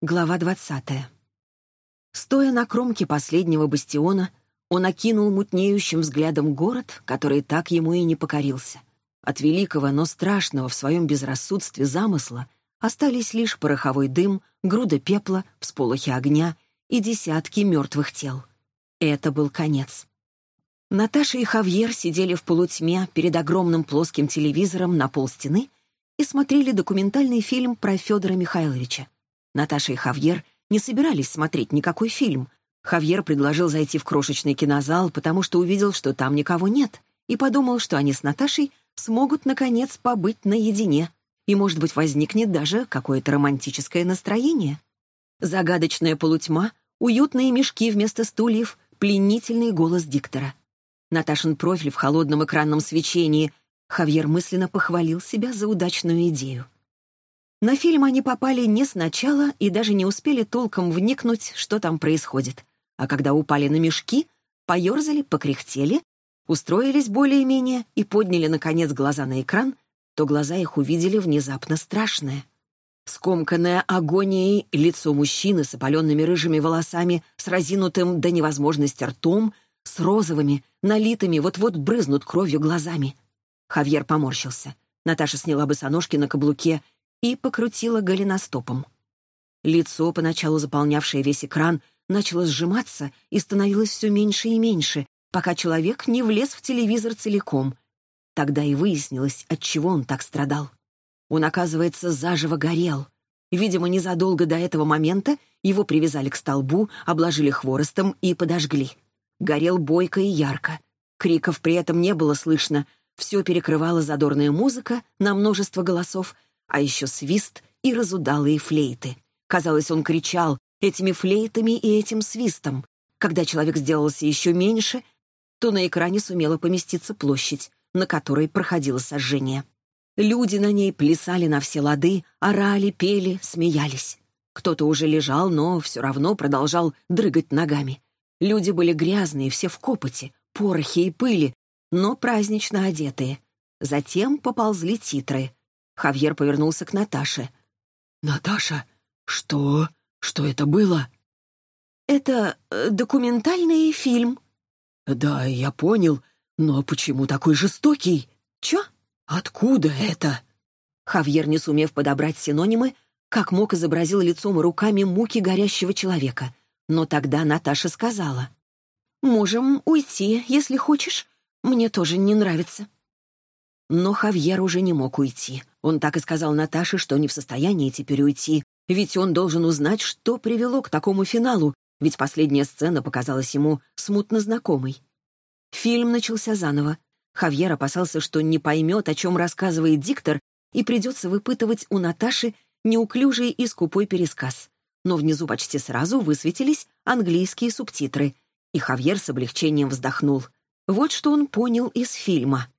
Глава 20. Стоя на кромке последнего бастиона, он окинул мутнеющим взглядом город, который так ему и не покорился. От великого, но страшного в своем безрассудстве замысла остались лишь пороховой дым, груда пепла, всполохи огня и десятки мертвых тел. Это был конец. Наташа и Хавьер сидели в полутьме перед огромным плоским телевизором на полстены и смотрели документальный фильм про Федора Михайловича. Наташа и Хавьер не собирались смотреть никакой фильм. Хавьер предложил зайти в крошечный кинозал, потому что увидел, что там никого нет, и подумал, что они с Наташей смогут, наконец, побыть наедине, и, может быть, возникнет даже какое-то романтическое настроение. Загадочная полутьма, уютные мешки вместо стульев, пленительный голос диктора. Наташин профиль в холодном экранном свечении. Хавьер мысленно похвалил себя за удачную идею. На фильм они попали не сначала и даже не успели толком вникнуть, что там происходит. А когда упали на мешки, поерзали, покряхтели, устроились более-менее и подняли, наконец, глаза на экран, то глаза их увидели внезапно страшное. Скомканное агонией лицо мужчины с опаленными рыжими волосами, с разинутым до невозможности ртом, с розовыми, налитыми, вот-вот брызнут кровью глазами. Хавьер поморщился. Наташа сняла босоножки на каблуке и покрутила голеностопом. Лицо, поначалу заполнявшее весь экран, начало сжиматься и становилось все меньше и меньше, пока человек не влез в телевизор целиком. Тогда и выяснилось, отчего он так страдал. Он, оказывается, заживо горел. Видимо, незадолго до этого момента его привязали к столбу, обложили хворостом и подожгли. Горел бойко и ярко. Криков при этом не было слышно. Все перекрывала задорная музыка на множество голосов, а еще свист и разудалые флейты. Казалось, он кричал этими флейтами и этим свистом. Когда человек сделался еще меньше, то на экране сумела поместиться площадь, на которой проходило сожжение. Люди на ней плясали на все лады, орали, пели, смеялись. Кто-то уже лежал, но все равно продолжал дрыгать ногами. Люди были грязные, все в копоти, порохе и пыли, но празднично одетые. Затем поползли титры. Хавьер повернулся к Наташе. «Наташа, что? Что это было?» «Это документальный фильм». «Да, я понял, но почему такой жестокий?» «Чё? Откуда это?» Хавьер, не сумев подобрать синонимы, как мог изобразил лицом и руками муки горящего человека. Но тогда Наташа сказала: «Можем уйти, если хочешь. Мне тоже не нравится». Но Хавьер уже не мог уйти. Он так и сказал Наташе, что не в состоянии теперь уйти, ведь он должен узнать, что привело к такому финалу, ведь последняя сцена показалась ему смутно знакомой. Фильм начался заново. Хавьер опасался, что не поймет, о чем рассказывает диктор, и придется выпытывать у Наташи неуклюжий и скупой пересказ. Но внизу почти сразу высветились английские субтитры, и Хавьер с облегчением вздохнул. Вот что он понял из фильма.